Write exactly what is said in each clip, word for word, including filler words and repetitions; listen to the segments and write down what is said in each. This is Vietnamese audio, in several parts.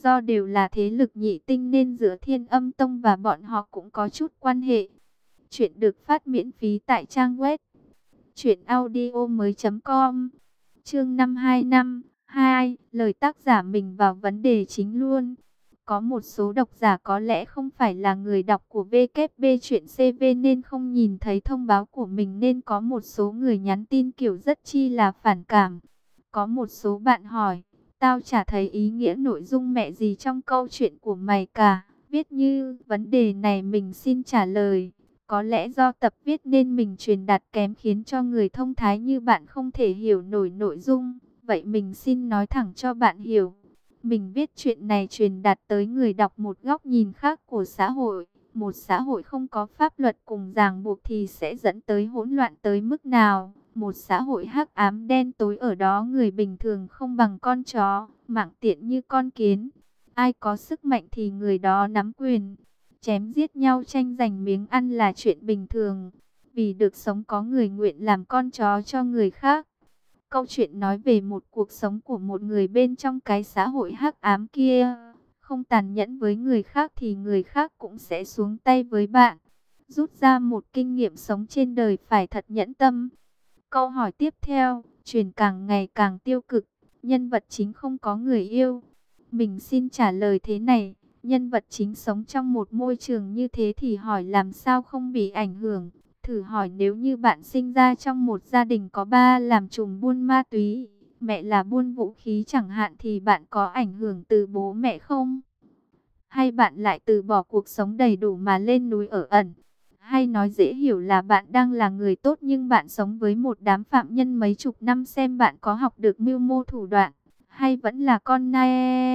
Do đều là thế lực nhị tinh nên giữa Thiên Âm Tông và bọn họ cũng có chút quan hệ. Chuyện được phát miễn phí tại trang web truyện audio mới chấm com. Chương năm hai năm hai, lời tác giả mình vào vấn đề chính luôn. Có một số độc giả có lẽ không phải là người đọc của vê kép bê Truyện xê vê nên không nhìn thấy thông báo của mình, nên có một số người nhắn tin kiểu rất chi là phản cảm. Có một số bạn hỏi, tao chả thấy ý nghĩa nội dung mẹ gì trong câu chuyện của mày cả. Viết như vấn đề này mình xin trả lời. Có lẽ do tập viết nên mình truyền đạt kém khiến cho người thông thái như bạn không thể hiểu nổi nội dung. Vậy mình xin nói thẳng cho bạn hiểu. Mình viết chuyện này truyền đạt tới người đọc một góc nhìn khác của xã hội. Một xã hội không có pháp luật cùng ràng buộc thì sẽ dẫn tới hỗn loạn tới mức nào. Một xã hội hắc ám đen tối, ở đó người bình thường không bằng con chó, mạng tiện như con kiến. Ai có sức mạnh thì người đó nắm quyền. Chém giết nhau tranh giành miếng ăn là chuyện bình thường. Vì được sống có người nguyện làm con chó cho người khác. Câu chuyện nói về một cuộc sống của một người bên trong cái xã hội hắc ám kia. Không tàn nhẫn với người khác thì người khác cũng sẽ xuống tay với bạn. Rút ra một kinh nghiệm sống trên đời phải thật nhẫn tâm. Câu hỏi tiếp theo, truyền càng ngày càng tiêu cực. Nhân vật chính không có người yêu. Mình xin trả lời thế này. Nhân vật chính sống trong một môi trường như thế thì hỏi làm sao không bị ảnh hưởng. Thử hỏi nếu như bạn sinh ra trong một gia đình có ba làm trùm buôn ma túy, mẹ là buôn vũ khí chẳng hạn, thì bạn có ảnh hưởng từ bố mẹ không? Hay bạn lại từ bỏ cuộc sống đầy đủ mà lên núi ở ẩn? Hay nói dễ hiểu là bạn đang là người tốt nhưng bạn sống với một đám phạm nhân mấy chục năm, xem bạn có học được mưu mô thủ đoạn, hay vẫn là con nai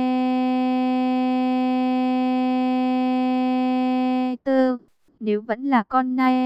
tơ? Nếu vẫn là con nai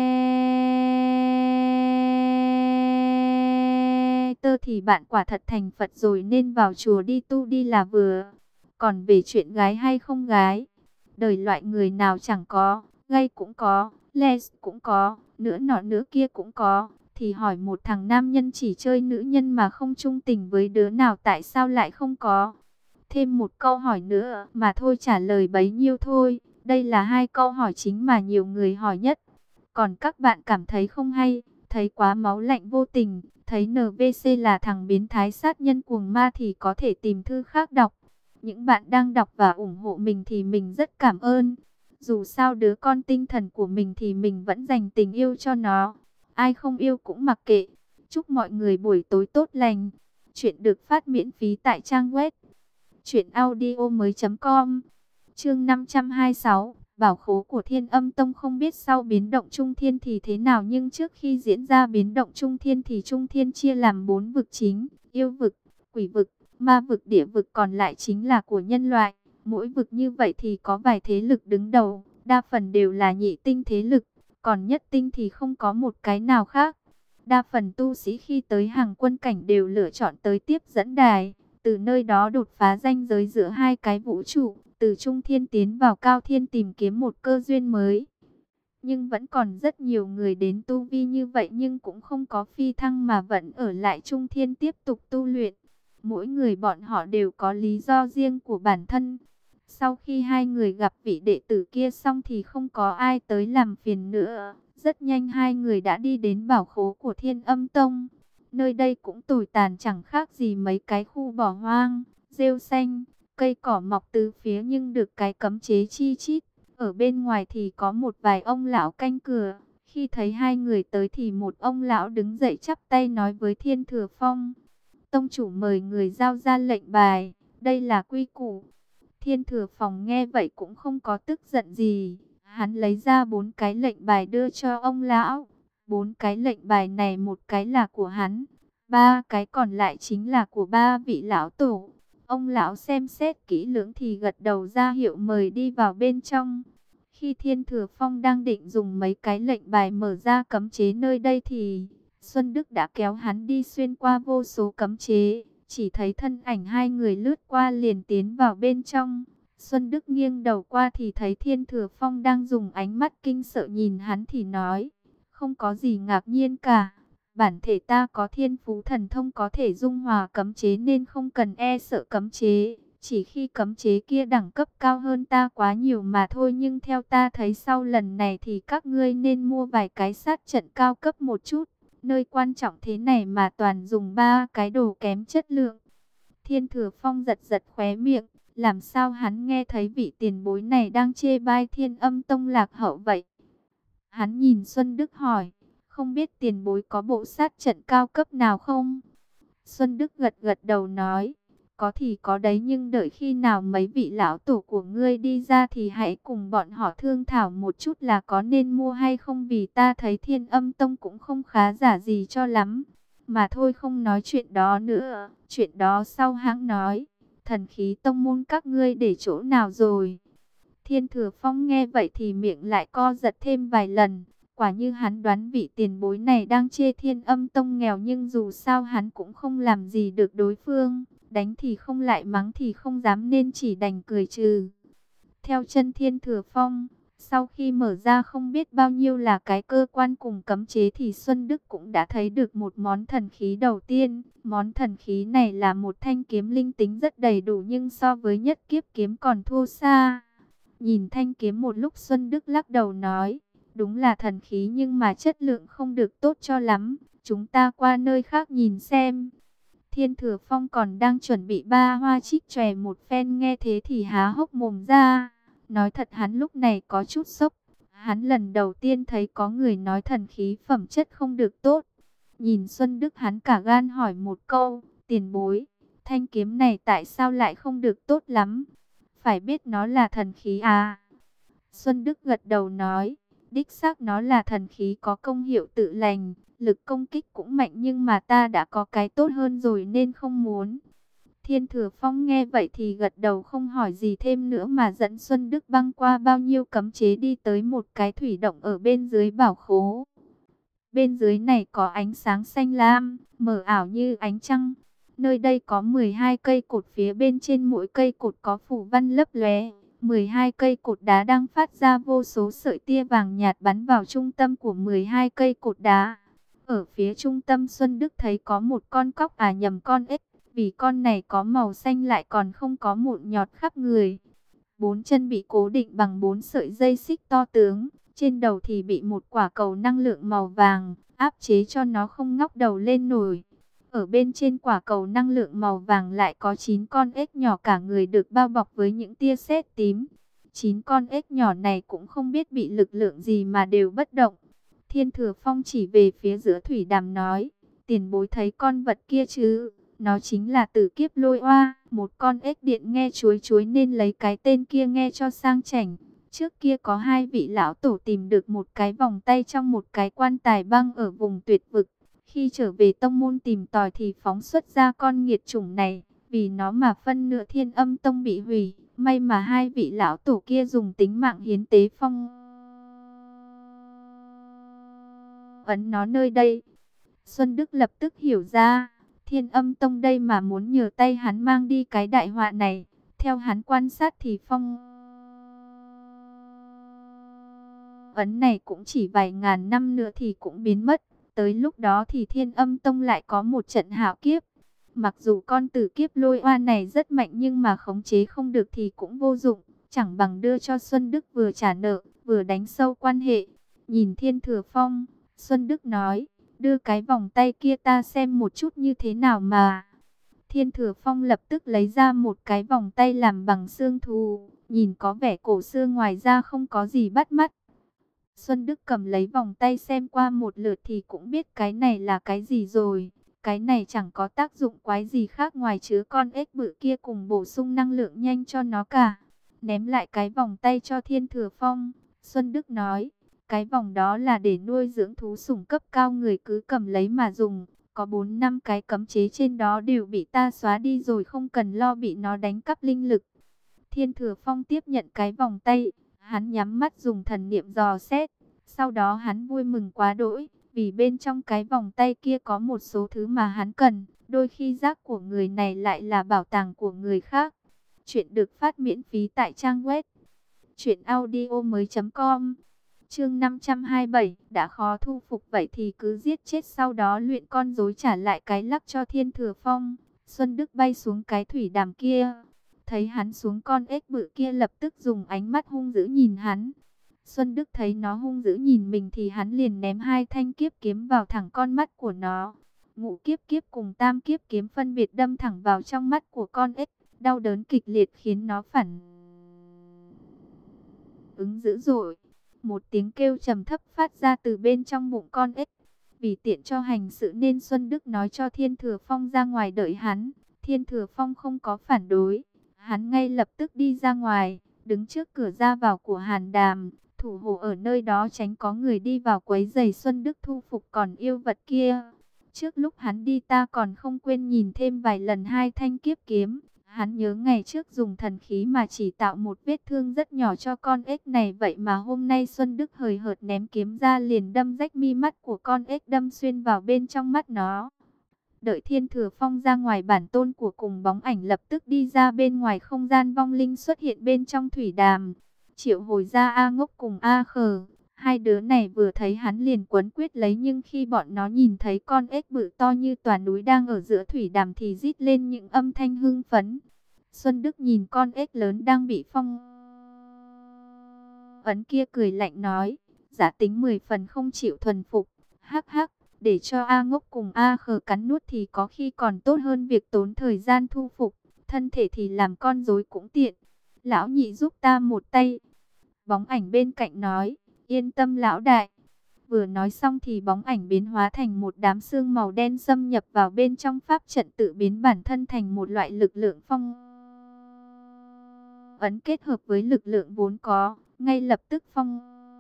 tơ thì bạn quả thật thành Phật rồi, nên vào chùa đi tu đi là vừa. Còn về chuyện gái hay không gái, đời loại người nào chẳng có, gay cũng có, les cũng có, nữa nọ nữa kia cũng có. Thì hỏi một thằng nam nhân chỉ chơi nữ nhân mà không chung tình với đứa nào, tại sao lại không có? Thêm một câu hỏi nữa mà thôi, trả lời bấy nhiêu thôi. Đây là hai câu hỏi chính mà nhiều người hỏi nhất. Còn các bạn cảm thấy không hay, thấy quá máu lạnh vô tình, thấy en vê xê là thằng biến thái sát nhân cuồng ma thì có thể tìm thư khác đọc. Những bạn đang đọc và ủng hộ mình thì mình rất cảm ơn. Dù sao đứa con tinh thần của mình thì mình vẫn dành tình yêu cho nó. Ai không yêu cũng mặc kệ. Chúc mọi người buổi tối tốt lành. Chuyện được phát miễn phí tại trang web truyện audio mới chấm com. Chương năm trăm hai mươi sáu, bảo khố của Thiên Âm Tông. Không biết sau biến động Trung Thiên thì thế nào, nhưng trước khi diễn ra biến động Trung Thiên thì Trung Thiên chia làm bốn vực chính: yêu vực, quỷ vực, ma vực, địa vực, còn lại chính là của nhân loại. Mỗi vực như vậy thì có vài thế lực đứng đầu, đa phần đều là nhị tinh thế lực, còn nhất tinh thì không có một cái nào khác. Đa phần tu sĩ khi tới hàng quân cảnh đều lựa chọn tới tiếp dẫn đài, từ nơi đó đột phá ranh giới giữa hai cái vũ trụ, từ Trung Thiên tiến vào Cao Thiên tìm kiếm một cơ duyên mới. Nhưng vẫn còn rất nhiều người đến tu vi như vậy nhưng cũng không có phi thăng mà vẫn ở lại Trung Thiên tiếp tục tu luyện. Mỗi người bọn họ đều có lý do riêng của bản thân. Sau khi hai người gặp vị đệ tử kia xong thì không có ai tới làm phiền nữa. Rất nhanh hai người đã đi đến bảo khố của Thiên Âm Tông. Nơi đây cũng tồi tàn chẳng khác gì mấy cái khu bỏ hoang, rêu xanh, cây cỏ mọc tứ phía nhưng được cái cấm chế chi chít. Ở bên ngoài thì có một vài ông lão canh cửa. Khi thấy hai người tới thì một ông lão đứng dậy chắp tay nói với Thiên Thừa Phong: Tông chủ mời người giao ra lệnh bài, đây là quy củ. Thiên Thừa Phong nghe vậy cũng không có tức giận gì. Hắn lấy ra bốn cái lệnh bài đưa cho ông lão. Bốn cái lệnh bài này một cái là của hắn, ba cái còn lại chính là của ba vị lão tổ. Ông lão xem xét kỹ lưỡng thì gật đầu ra hiệu mời đi vào bên trong. Khi Thiên Thừa Phong đang định dùng mấy cái lệnh bài mở ra cấm chế nơi đây thì Xuân Đức đã kéo hắn đi xuyên qua vô số cấm chế. Chỉ thấy thân ảnh hai người lướt qua liền tiến vào bên trong. Xuân Đức nghiêng đầu qua thì thấy Thiên Thừa Phong đang dùng ánh mắt kinh sợ nhìn hắn thì nói: Không có gì ngạc nhiên cả. Bản thể ta có thiên phú thần thông có thể dung hòa cấm chế nên không cần e sợ cấm chế. Chỉ khi cấm chế kia đẳng cấp cao hơn ta quá nhiều mà thôi, nhưng theo ta thấy sau lần này thì các ngươi nên mua vài cái sát trận cao cấp một chút. Nơi quan trọng thế này mà toàn dùng ba cái đồ kém chất lượng. Thiên Thừa Phong giật giật khóe miệng, làm sao hắn nghe thấy vị tiền bối này đang chê bai Thiên Âm Tông lạc hậu vậy? Hắn nhìn Xuân Đức hỏi, không biết tiền bối có bộ sát trận cao cấp nào không? Xuân Đức gật gật đầu nói, có thì có đấy, nhưng đợi khi nào mấy vị lão tổ của ngươi đi ra thì hãy cùng bọn họ thương thảo một chút là có nên mua hay không, vì ta thấy Thiên Âm Tông cũng không khá giả gì cho lắm. Mà thôi, không nói chuyện đó nữa, chuyện đó sau hãng nói. Thần khí tông môn các ngươi để chỗ nào rồi? Thiên Thừa Phong nghe vậy thì miệng lại co giật thêm vài lần. Quả như hắn đoán vị tiền bối này đang chê Thiên Âm Tông nghèo, nhưng dù sao hắn cũng không làm gì được đối phương. Đánh thì không lại, mắng thì không dám, nên chỉ đành cười trừ. Theo chân Thiên Thừa Phong, sau khi mở ra không biết bao nhiêu là cái cơ quan cùng cấm chế thì Xuân Đức cũng đã thấy được một món thần khí đầu tiên. Món thần khí này là một thanh kiếm linh tính rất đầy đủ, nhưng so với nhất kiếp kiếm còn thua xa. Nhìn thanh kiếm một lúc, Xuân Đức lắc đầu nói, đúng là thần khí nhưng mà chất lượng không được tốt cho lắm. Chúng ta qua nơi khác nhìn xem. Thiên Thừa Phong còn đang chuẩn bị ba hoa trích chòe một phen, nghe thế thì há hốc mồm ra. Nói thật hắn lúc này có chút sốc. Hắn lần đầu tiên thấy có người nói thần khí phẩm chất không được tốt. Nhìn Xuân Đức hắn cả gan hỏi một câu, tiền bối, thanh kiếm này tại sao lại không được tốt lắm? Phải biết nó là thần khí à? Xuân Đức gật đầu nói, đích xác nó là thần khí có công hiệu tự lành, lực công kích cũng mạnh, nhưng mà ta đã có cái tốt hơn rồi nên không muốn. Thiên Thừa Phong nghe vậy thì gật đầu không hỏi gì thêm nữa, mà dẫn Xuân Đức băng qua bao nhiêu cấm chế đi tới một cái thủy động ở bên dưới bảo khố. Bên dưới này có ánh sáng xanh lam, mờ ảo như ánh trăng. Nơi đây có mười hai cây cột, phía bên trên mỗi cây cột có phủ văn lấp lóe. mười hai cây cột đá đang phát ra vô số sợi tia vàng nhạt bắn vào trung tâm của mười hai cây cột đá. Ở phía trung tâm Xuân Đức thấy có một con cóc, à nhầm, con ếch, vì con này có màu xanh lại còn không có mụn nhọt khắp người. Bốn chân bị cố định bằng bốn sợi dây xích to tướng, trên đầu thì bị một quả cầu năng lượng màu vàng áp chế cho nó không ngóc đầu lên nổi. Ở bên trên quả cầu năng lượng màu vàng lại có chín con ếch nhỏ, cả người được bao bọc với những tia sét tím. chín con ếch nhỏ này cũng không biết bị lực lượng gì mà đều bất động. Thiên Thừa Phong chỉ về phía giữa thủy đàm nói, tiền bối thấy con vật kia chứ? Nó chính là Tử Kiếp Lôi Oa, một con ếch điện nghe chuối chuối nên lấy cái tên kia nghe cho sang chảnh. Trước kia có hai vị lão tổ tìm được một cái vòng tay trong một cái quan tài băng ở vùng tuyệt vực. Khi trở về tông môn tìm tòi thì phóng xuất ra con nghiệt chủng này, vì nó mà phân nửa Thiên Âm Tông bị hủy. May mà hai vị lão tổ kia dùng tính mạng hiến tế phong ấn nó nơi đây. Xuân Đức lập tức hiểu ra, Thiên Âm Tông đây mà muốn nhờ tay hắn mang đi cái đại họa này. Theo hắn quan sát thì phong ấn này cũng chỉ vài ngàn năm nữa thì cũng biến mất. Tới lúc đó thì Thiên Âm Tông lại có một trận hạo kiếp. Mặc dù con Tử Kiếp Lôi Oa này rất mạnh, nhưng mà khống chế không được thì cũng vô dụng. Chẳng bằng đưa cho Xuân Đức vừa trả nợ, vừa đánh sâu quan hệ. Nhìn Thiên Thừa Phong, Xuân Đức nói, đưa cái vòng tay kia ta xem một chút như thế nào mà. Thiên Thừa Phong lập tức lấy ra một cái vòng tay làm bằng xương thú, nhìn có vẻ cổ xưa, ngoài ra không có gì bắt mắt. Xuân Đức cầm lấy vòng tay xem qua một lượt thì cũng biết cái này là cái gì rồi. Cái này chẳng có tác dụng quái gì khác ngoài chứa con ếch bự kia cùng bổ sung năng lượng nhanh cho nó cả. Ném lại cái vòng tay cho Thiên Thừa Phong, Xuân Đức nói, cái vòng đó là để nuôi dưỡng thú sủng cấp cao, người cứ cầm lấy mà dùng. Có bốn năm cái cấm chế trên đó đều bị ta xóa đi rồi, không cần lo bị nó đánh cắp linh lực. Thiên Thừa Phong tiếp nhận cái vòng tay, hắn nhắm mắt dùng thần niệm dò xét. Sau đó hắn vui mừng quá đỗi, vì bên trong cái vòng tay kia có một số thứ mà hắn cần. Đôi khi rác của người này lại là bảo tàng của người khác. Chuyện được phát miễn phí tại trang web truyện audio mới chấm com. Chương năm trăm hai mươi bảy, đã khó thu phục vậy thì cứ giết chết, sau đó luyện con rối trả lại cái lắc cho Thiên Thừa Phong. Xuân Đức bay xuống cái thủy đàm kia. Thấy hắn xuống, con ếch bự kia lập tức dùng ánh mắt hung dữ nhìn hắn. Xuân Đức thấy nó hung dữ nhìn mình thì hắn liền ném hai thanh kiếp kiếm vào thẳng con mắt của nó. Ngũ kiếp kiếp cùng tam kiếp kiếm phân biệt đâm thẳng vào trong mắt của con ếch, đau đớn kịch liệt khiến nó phản ứng dữ dội. Một tiếng kêu trầm thấp phát ra từ bên trong bụng con ếch. Vì tiện cho hành sự nên Xuân Đức nói cho Thiên Thừa Phong ra ngoài đợi hắn. Thiên Thừa Phong không có phản đối, hắn ngay lập tức đi ra ngoài, đứng trước cửa ra vào của Hàn Đàm, thủ hộ ở nơi đó tránh có người đi vào quấy rầy Xuân Đức thu phục còn yêu vật kia. Trước lúc hắn đi ta còn không quên nhìn thêm vài lần hai thanh kiếp kiếm. Hắn nhớ ngày trước dùng thần khí mà chỉ tạo một vết thương rất nhỏ cho con ếch này, vậy mà hôm nay Xuân Đức hời hợt ném kiếm ra liền đâm rách mi mắt của con ếch, đâm xuyên vào bên trong mắt nó. Đợi Thiên Thừa Phong ra ngoài, bản tôn của cùng bóng ảnh lập tức đi ra bên ngoài, không gian vong linh xuất hiện bên trong thủy đàm. Triệu hồi ra A Ngốc cùng A Khờ. Hai đứa này vừa thấy hắn liền quấn quyết lấy, nhưng khi bọn nó nhìn thấy con ếch bự to như tòa núi đang ở giữa thủy đàm thì rít lên những âm thanh hưng phấn. Xuân Đức nhìn con ếch lớn đang bị phong ấn kia cười lạnh nói, giả tính mười phần không chịu thuần phục. Hắc hắc, để cho A Ngốc cùng A Khờ cắn nuốt thì có khi còn tốt hơn việc tốn thời gian thu phục. Thân thể thì làm con rối cũng tiện. Lão nhị giúp ta một tay. Bóng ảnh bên cạnh nói, yên tâm lão đại. Vừa nói xong thì bóng ảnh biến hóa thành một đám sương màu đen xâm nhập vào bên trong pháp trận, tự biến bản thân thành một loại lực lượng phong ấn kết hợp với lực lượng vốn có. Ngay lập tức phong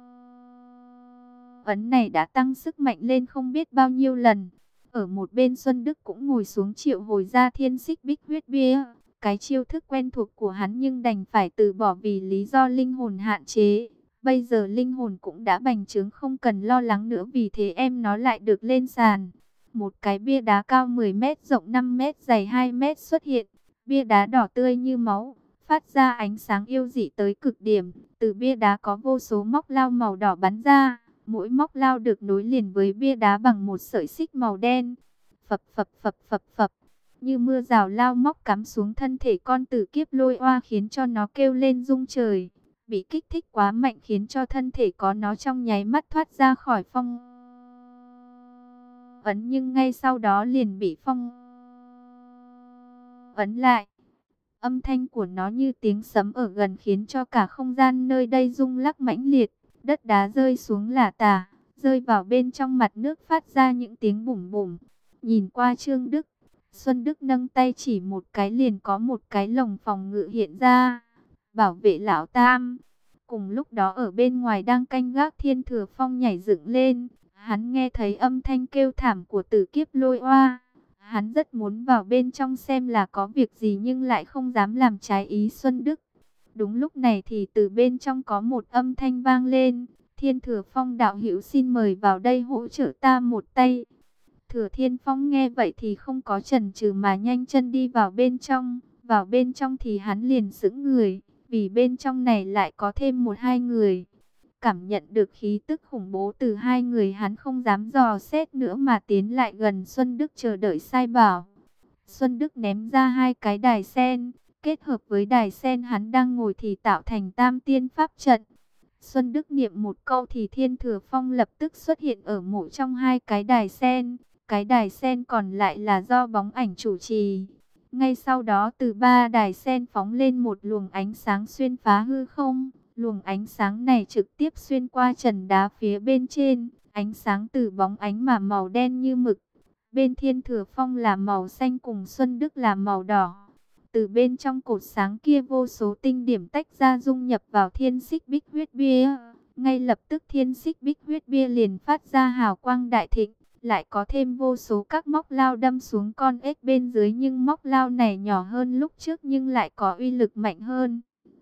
ấn này đã tăng sức mạnh lên không biết bao nhiêu lần. Ở một bên Xuân Đức cũng ngồi xuống triệu hồi ra thiên xích bích huyết bia. Cái chiêu thức quen thuộc của hắn nhưng đành phải từ bỏ vì lý do linh hồn hạn chế. Bây giờ linh hồn cũng đã bành trướng, không cần lo lắng nữa, vì thế em nó lại được lên sàn. Một cái bia đá cao mười mét, rộng năm mét, dày hai mét xuất hiện. Bia đá đỏ tươi như máu, phát ra ánh sáng yêu dị tới cực điểm. Từ bia đá có vô số móc lao màu đỏ bắn ra. Mỗi móc lao được nối liền với bia đá bằng một sợi xích màu đen. Phập phập phập phập phập. Như mưa rào lao móc cắm xuống thân thể con tử kiếp lôi oa, khiến cho nó kêu lên rung trời. Bị kích thích quá mạnh khiến cho thân thể có nó trong nháy mắt thoát ra khỏi phong ấn, nhưng ngay sau đó liền bị phong ấn lại. Âm thanh của nó như tiếng sấm ở gần khiến cho cả không gian nơi đây rung lắc mãnh liệt. Đất đá rơi xuống lả tả, rơi vào bên trong mặt nước phát ra những tiếng bùm bùm. Nhìn qua Trương Đức, Xuân Đức nâng tay chỉ một cái liền có một cái lồng phòng ngự hiện ra, bảo vệ lão tam. Cùng lúc đó ở bên ngoài đang canh gác Thiên Thừa Phong nhảy dựng lên. Hắn nghe thấy âm thanh kêu thảm của tử kiếp lôi oa. Hắn rất muốn vào bên trong xem là có việc gì nhưng lại không dám làm trái ý Xuân Đức. Đúng lúc này thì từ bên trong có một âm thanh vang lên. Thiên Thừa Phong đạo hữu xin mời vào đây hỗ trợ ta một tay. Thừa Thiên Phong nghe vậy thì không có chần chừ mà nhanh chân đi vào bên trong. Vào bên trong thì hắn liền sững người, vì bên trong này lại có thêm một hai người. Cảm nhận được khí tức khủng bố từ hai người, hắn không dám dò xét nữa mà tiến lại gần Xuân Đức chờ đợi sai bảo. Xuân Đức ném ra hai cái đài sen, kết hợp với đài sen hắn đang ngồi thì tạo thành tam tiên pháp trận. Xuân Đức niệm một câu thì Thiên Thừa Phong lập tức xuất hiện ở mỗi trong hai cái đài sen. Cái đài sen còn lại là do bóng ảnh chủ trì. Ngay sau đó từ ba đài sen phóng lên một luồng ánh sáng xuyên phá hư không. Luồng ánh sáng này trực tiếp xuyên qua trần đá phía bên trên. Ánh sáng từ bóng ánh mà màu đen như mực. Bên Thiên Thừa Phong là màu xanh cùng Xuân Đức là màu đỏ. Từ bên trong cột sáng kia vô số tinh điểm tách ra dung nhập vào thiên xích bích huyết bia. Ngay lập tức thiên xích bích huyết bia liền phát ra hào quang đại thịnh. Lại có thêm vô số các móc lao đâm xuống con ếch bên dưới, nhưng móc lao này nhỏ hơn lúc trước nhưng lại có uy lực mạnh hơn.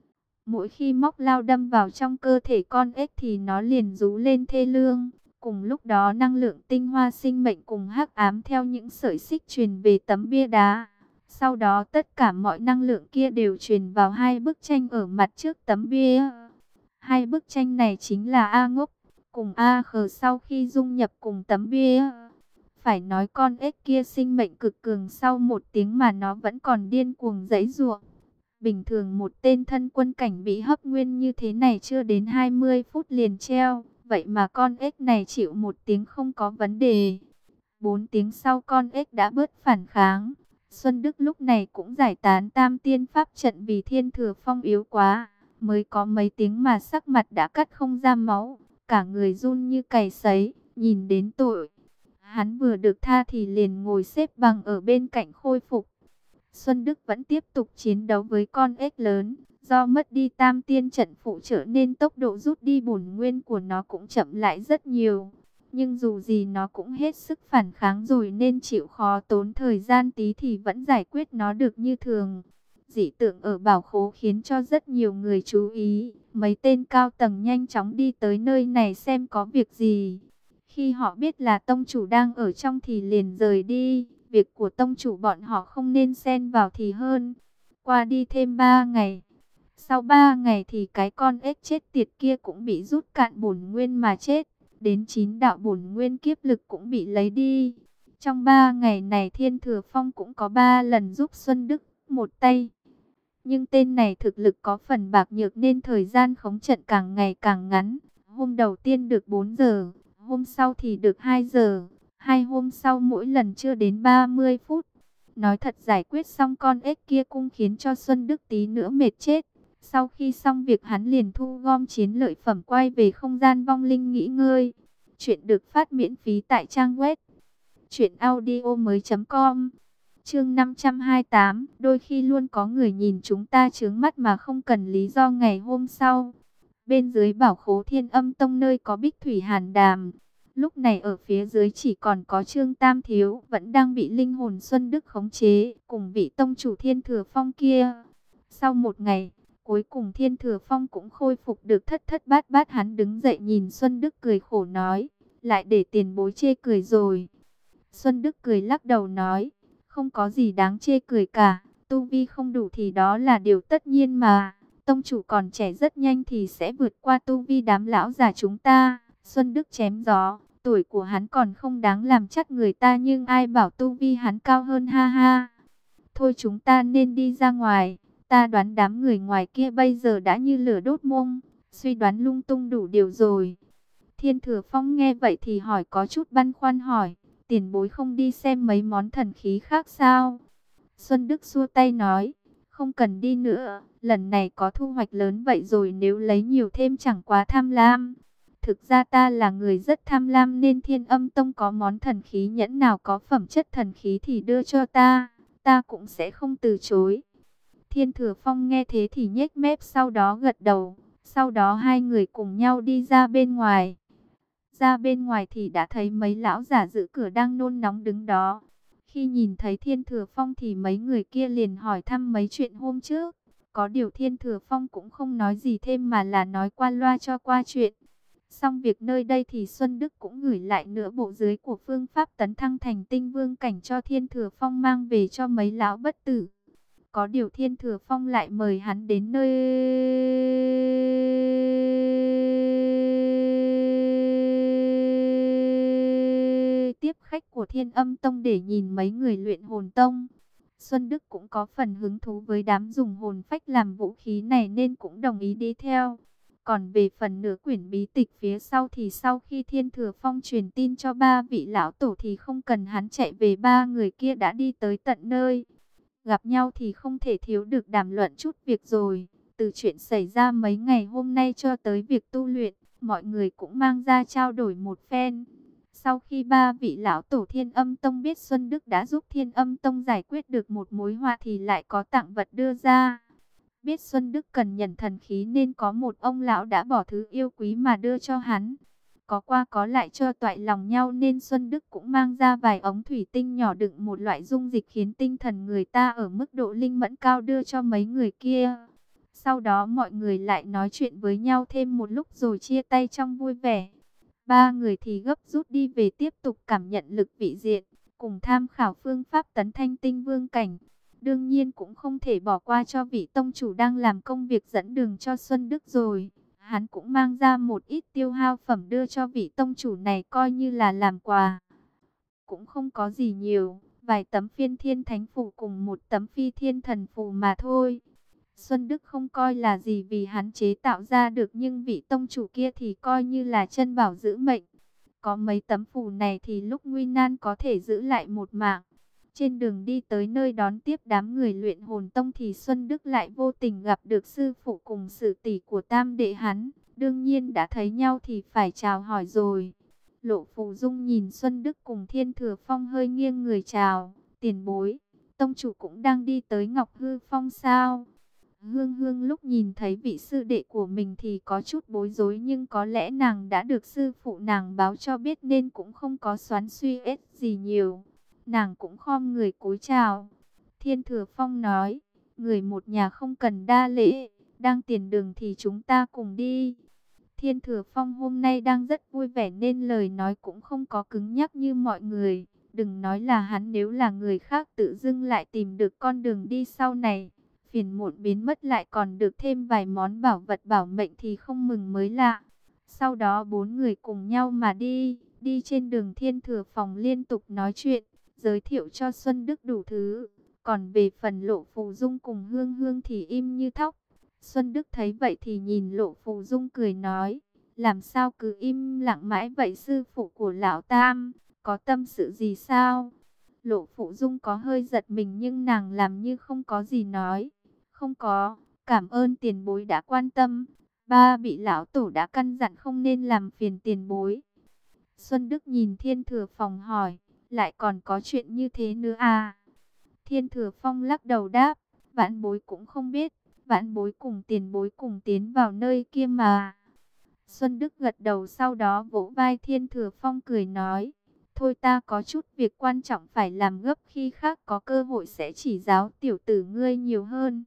Mỗi khi móc lao đâm vào trong cơ thể con ếch thì nó liền rú lên thê lương. Cùng lúc đó năng lượng tinh hoa sinh mệnh cùng hắc ám theo những sợi xích truyền về tấm bia đá. Sau đó tất cả mọi năng lượng kia đều truyền vào hai bức tranh ở mặt trước tấm bia. Hai bức tranh này chính là A Ngốc cùng A Khờ sau khi dung nhập cùng tấm bia. Phải nói con ếch kia sinh mệnh cực cường, sau một tiếng mà nó vẫn còn điên cuồng giãy giụa. Bình thường một tên thân quân cảnh bị hấp nguyên như thế này chưa đến hai mươi phút liền treo. Vậy mà con ếch này chịu một tiếng không có vấn đề. Bốn tiếng sau con ếch đã bớt phản kháng. Xuân Đức lúc này cũng giải tán tam tiên pháp trận vì Thiên Thừa Phong yếu quá. Mới có mấy tiếng mà sắc mặt đã cắt không ra máu. Cả người run như cày sấy, nhìn đến tội. Hắn vừa được tha thì liền ngồi xếp bằng ở bên cạnh khôi phục. Xuân Đức vẫn tiếp tục chiến đấu với con ếch lớn. Do mất đi tam tiên trận phụ trợ nên tốc độ rút đi bổn nguyên của nó cũng chậm lại rất nhiều. Nhưng dù gì nó cũng hết sức phản kháng rồi nên chịu khó tốn thời gian tí thì vẫn giải quyết nó được như thường. Dị tượng ở bảo khố khiến cho rất nhiều người chú ý. Mấy tên cao tầng nhanh chóng đi tới nơi này xem có việc gì. Khi họ biết là tông chủ đang ở trong thì liền rời đi. Việc của tông chủ bọn họ không nên xen vào thì hơn. Qua đi thêm ba ngày. Sau ba ngày thì cái con ếch chết tiệt kia cũng bị rút cạn bổn nguyên mà chết. Đến chín đạo bổn nguyên kiếp lực cũng bị lấy đi. Trong ba ngày này Thiên Thừa Phong cũng có ba lần giúp Xuân Đức một tay. Nhưng tên này thực lực có phần bạc nhược nên thời gian khống trận càng ngày càng ngắn. Hôm đầu tiên được bốn giờ, hôm sau thì được hai giờ, hai hôm sau mỗi lần chưa đến ba mươi phút. Nói thật giải quyết xong con ếch kia cũng khiến cho Xuân Đức tí nữa mệt chết. Sau khi xong việc hắn liền thu gom chiến lợi phẩm quay về không gian vong linh nghỉ ngơi. Chuyện được phát miễn phí tại trang web truyện audio mới chấm com. Chương năm trăm hai mươi tám, đôi khi luôn có người nhìn chúng ta chướng mắt mà không cần lý do. Ngày hôm sau, bên dưới bảo khố Thiên Âm Tông nơi có Bích Thủy Hàn Đàm, lúc này ở phía dưới chỉ còn có Trương Tam Thiếu vẫn đang bị linh hồn Xuân Đức khống chế cùng vị tông chủ Thiên Thừa Phong kia. Sau một ngày, cuối cùng Thiên Thừa Phong cũng khôi phục được thất thất bát bát. Hắn đứng dậy nhìn Xuân Đức cười khổ nói, lại để tiền bối chê cười rồi. Xuân Đức cười lắc đầu nói, không có gì đáng chê cười cả, tu vi không đủ thì đó là điều tất nhiên mà. Tông chủ còn trẻ rất nhanh thì sẽ vượt qua tu vi đám lão già chúng ta. Xuân Đức chém gió, tuổi của hắn còn không đáng làm chắc người ta nhưng ai bảo tu vi hắn cao hơn ha ha. Thôi chúng ta nên đi ra ngoài, ta đoán đám người ngoài kia bây giờ đã như lửa đốt mông, suy đoán lung tung đủ điều rồi. Thiên Thừa Phong nghe vậy thì hỏi có chút băn khoăn hỏi, tiền bối không đi xem mấy món thần khí khác sao? Xuân Đức xua tay nói, không cần đi nữa, lần này có thu hoạch lớn vậy rồi, nếu lấy nhiều thêm chẳng quá tham lam. Thực ra ta là người rất tham lam nên Thiên Âm Tông có món thần khí nhẫn nào có phẩm chất thần khí thì đưa cho ta, ta cũng sẽ không từ chối. Thiên Thừa Phong nghe thế thì nhếch mép sau đó gật đầu, sau đó hai người cùng nhau đi ra bên ngoài. Ra bên ngoài thì đã thấy mấy lão giả giữ cửa đang nôn nóng đứng đó. Khi nhìn thấy Thiên Thừa Phong thì mấy người kia liền hỏi thăm mấy chuyện hôm trước. Có điều Thiên Thừa Phong cũng không nói gì thêm mà là nói qua loa cho qua chuyện. Xong việc nơi đây thì Xuân Đức cũng gửi lại nửa bộ dưới của phương pháp tấn thăng thành tinh vương cảnh cho Thiên Thừa Phong mang về cho mấy lão bất tử. Có điều Thiên Thừa Phong lại mời hắn đến nơi tiếp khách của Thiên Âm Tông để nhìn mấy người luyện hồn tông. Xuân Đức cũng có phần hứng thú với đám dùng hồn phách làm vũ khí này nên cũng đồng ý đi theo. Còn về phần nửa quyển bí tịch phía sau thì sau khi Thiên Thừa Phong truyền tin cho ba vị lão tổ thì không cần hắn chạy về, ba người kia đã đi tới tận nơi. Gặp nhau thì không thể thiếu được đàm luận chút việc rồi. Từ chuyện xảy ra mấy ngày hôm nay cho tới việc tu luyện, mọi người cũng mang ra trao đổi một phen. Sau khi ba vị lão tổ Thiên Âm Tông biết Xuân Đức đã giúp Thiên Âm Tông giải quyết được một mối họa thì lại có tặng vật đưa ra. Biết Xuân Đức cần nhận thần khí nên có một ông lão đã bỏ thứ yêu quý mà đưa cho hắn. Có qua có lại cho toại lòng nhau nên Xuân Đức cũng mang ra vài ống thủy tinh nhỏ đựng một loại dung dịch khiến tinh thần người ta ở mức độ linh mẫn cao đưa cho mấy người kia. Sau đó mọi người lại nói chuyện với nhau thêm một lúc rồi chia tay trong vui vẻ. Ba người thì gấp rút đi về tiếp tục cảm nhận lực vị diện, cùng tham khảo phương pháp tấn thanh tinh vương cảnh. Đương nhiên cũng không thể bỏ qua cho vị tông chủ đang làm công việc dẫn đường cho Xuân Đức rồi. Hắn cũng mang ra một ít tiêu hao phẩm đưa cho vị tông chủ này coi như là làm quà. Cũng không có gì nhiều, vài tấm phiên thiên thánh phù cùng một tấm phi thiên thần phù mà thôi. Xuân Đức không coi là gì vì hắn chế tạo ra được, nhưng vị tông chủ kia thì coi như là chân bảo giữ mệnh. Có mấy tấm phù này thì lúc nguy nan có thể giữ lại một mạng. Trên đường đi tới nơi đón tiếp đám người luyện hồn tông thì Xuân Đức lại vô tình gặp được sư phụ cùng sư tỷ của tam đệ hắn. Đương nhiên đã thấy nhau thì phải chào hỏi rồi. Lộ Phù Dung nhìn Xuân Đức cùng Thiên Thừa Phong hơi nghiêng người chào. Tiền bối, tông chủ cũng đang đi tới Ngọc Hư Phong sao? Hương Hương lúc nhìn thấy vị sư đệ của mình thì có chút bối rối, nhưng có lẽ nàng đã được sư phụ nàng báo cho biết nên cũng không có xoắn suy ết gì nhiều. Nàng cũng khom người cúi chào. Thiên Thừa Phong nói, người một nhà không cần đa lễ, đang tiền đường thì chúng ta cùng đi. Thiên Thừa Phong hôm nay đang rất vui vẻ nên lời nói cũng không có cứng nhắc như mọi người. Đừng nói là hắn, nếu là người khác tự dưng lại tìm được con đường đi sau này, phiền muộn biến mất lại còn được thêm vài món bảo vật bảo mệnh thì không mừng mới lạ. Sau đó bốn người cùng nhau mà đi, đi trên đường Thiên Thừa Phong liên tục nói chuyện, giới thiệu cho Xuân Đức đủ thứ. Còn về phần Lộ Phù Dung cùng Hương Hương thì im như thóc. Xuân Đức thấy vậy thì nhìn Lộ Phù Dung cười nói, làm sao cứ im lặng mãi vậy sư phụ của lão tam, có tâm sự gì sao? Lộ Phù Dung có hơi giật mình nhưng nàng làm như không có gì nói. Không có, cảm ơn tiền bối đã quan tâm. Ba bị lão tổ đã căn dặn không nên làm phiền tiền bối. Xuân Đức nhìn Thiên Thừa Phong hỏi, lại còn có chuyện như thế nữa à? Thiên Thừa Phong lắc đầu đáp, vãn bối cũng không biết, vãn bối cùng tiền bối cùng tiến vào nơi kia mà. Xuân Đức gật đầu, sau đó vỗ vai Thiên Thừa Phong cười nói, thôi ta có chút việc quan trọng phải làm gấp, khi khác có cơ hội sẽ chỉ giáo tiểu tử ngươi nhiều hơn.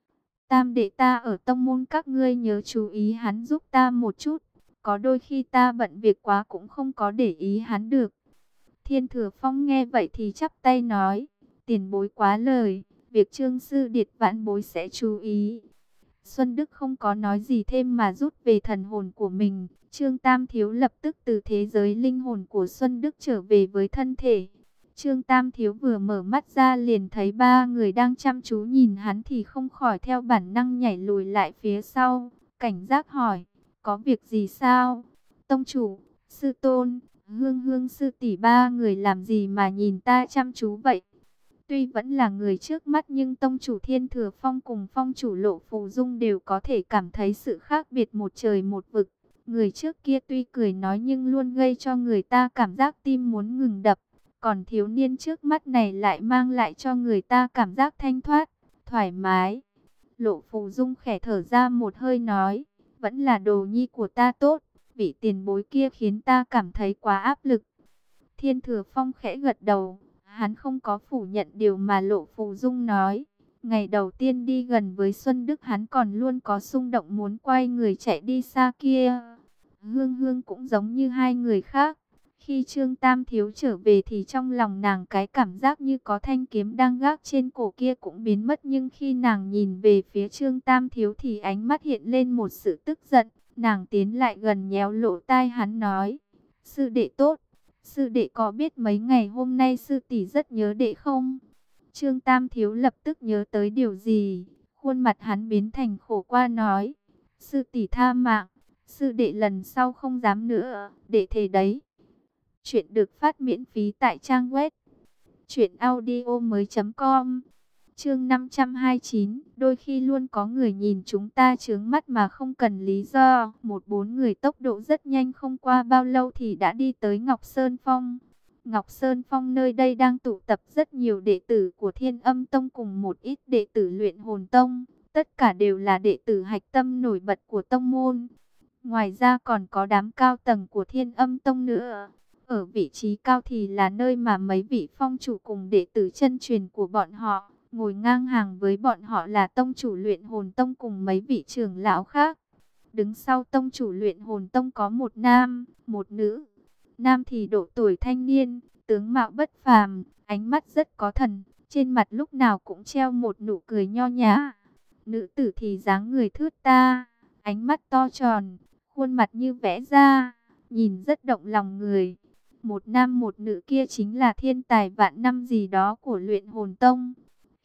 Tam đệ ta ở tông môn các ngươi nhớ chú ý hắn giúp ta một chút, có đôi khi ta bận việc quá cũng không có để ý hắn được. Thiên Thừa Phong nghe vậy thì chắp tay nói, tiền bối quá lời, việc Trương sư điệt vãn bối sẽ chú ý. Xuân Đức không có nói gì thêm mà rút về thần hồn của mình. Trương Tam Thiếu lập tức từ thế giới linh hồn của Xuân Đức trở về với thân thể. Trương Tam Thiếu vừa mở mắt ra liền thấy ba người đang chăm chú nhìn hắn thì không khỏi theo bản năng nhảy lùi lại phía sau, cảnh giác hỏi, có việc gì sao? Tông chủ, sư tôn, Hương Hương sư tỷ, ba người làm gì mà nhìn ta chăm chú vậy? Tuy vẫn là người trước mắt nhưng tông chủ Thiên Thừa Phong cùng phong chủ Lộ Phù Dung đều có thể cảm thấy sự khác biệt một trời một vực. Người trước kia tuy cười nói nhưng luôn gây cho người ta cảm giác tim muốn ngừng đập. Còn thiếu niên trước mắt này lại mang lại cho người ta cảm giác thanh thoát, thoải mái. Lộ Phù Dung khẽ thở ra một hơi nói, vẫn là đồ nhi của ta tốt, vị tiền bối kia khiến ta cảm thấy quá áp lực. Thiên Thừa Phong khẽ gật đầu. Hắn không có phủ nhận điều mà Lộ Phù Dung nói. Ngày đầu tiên đi gần với Xuân Đức hắn còn luôn có xung động muốn quay người chạy đi xa kia. Hương Hương cũng giống như hai người khác. Khi Trương Tam Thiếu trở về thì trong lòng nàng cái cảm giác như có thanh kiếm đang gác trên cổ kia cũng biến mất. Nhưng khi nàng nhìn về phía Trương Tam Thiếu thì ánh mắt hiện lên một sự tức giận. Nàng tiến lại gần nhéo lỗ tai hắn nói, sư đệ tốt. Sư đệ có biết mấy ngày hôm nay sư tỷ rất nhớ đệ không? Trương Tam Thiếu lập tức nhớ tới điều gì, khuôn mặt hắn biến thành khổ qua nói, sư tỷ tha mạng, sư đệ lần sau không dám nữa, đệ thề đấy. Chuyện được phát miễn phí tại trang web truyện audio mới chấm com. Chương năm trăm hai mươi chín, đôi khi luôn có người nhìn chúng ta chướng mắt mà không cần lý do. Một bốn người tốc độ rất nhanh, không qua bao lâu thì đã đi tới Ngọc Sơn Phong. Ngọc Sơn Phong nơi đây đang tụ tập rất nhiều đệ tử của Thiên Âm Tông cùng một ít đệ tử Luyện Hồn Tông. Tất cả đều là đệ tử hạch tâm nổi bật của tông môn. Ngoài ra còn có đám cao tầng của Thiên Âm Tông nữa. Ở vị trí cao thì là nơi mà mấy vị phong chủ cùng đệ tử chân truyền của bọn họ. Ngồi ngang hàng với bọn họ là tông chủ Luyện Hồn Tông cùng mấy vị trưởng lão khác. Đứng sau tông chủ Luyện Hồn Tông có một nam, một nữ. Nam thì độ tuổi thanh niên, tướng mạo bất phàm, ánh mắt rất có thần, trên mặt lúc nào cũng treo một nụ cười nho nhã. Nữ tử thì dáng người thướt tha, ánh mắt to tròn, khuôn mặt như vẽ ra, nhìn rất động lòng người. Một nam một nữ kia chính là thiên tài vạn năm gì đó của Luyện Hồn Tông.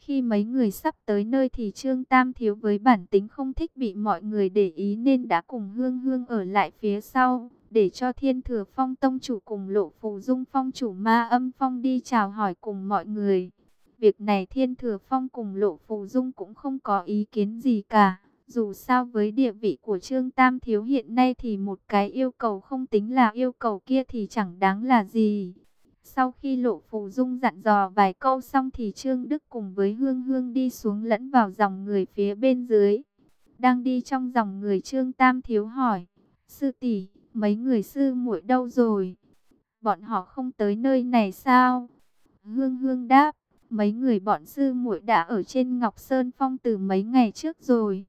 Khi mấy người sắp tới nơi thì Trương Tam Thiếu với bản tính không thích bị mọi người để ý nên đã cùng Hương Hương ở lại phía sau, để cho Thiên Thừa Phong tông chủ cùng Lộ Phù Dung Phong chủ Ma Âm Phong đi chào hỏi cùng mọi người. Việc này Thiên Thừa Phong cùng Lộ Phù Dung cũng không có ý kiến gì cả. Dù sao với địa vị của Trương Tam Thiếu hiện nay thì một cái yêu cầu không tính là yêu cầu kia thì chẳng đáng là gì. Sau khi Lộ Phù Dung dặn dò vài câu xong thì Trương Đức cùng với Hương Hương đi xuống lẫn vào dòng người phía bên dưới. Đang đi trong dòng người, Trương Tam Thiếu hỏi: sư tỷ, mấy người sư muội đâu rồi? Bọn họ không tới nơi này sao? Hương Hương đáp: mấy người bọn sư muội đã ở trên Ngọc Sơn Phong từ mấy ngày trước rồi.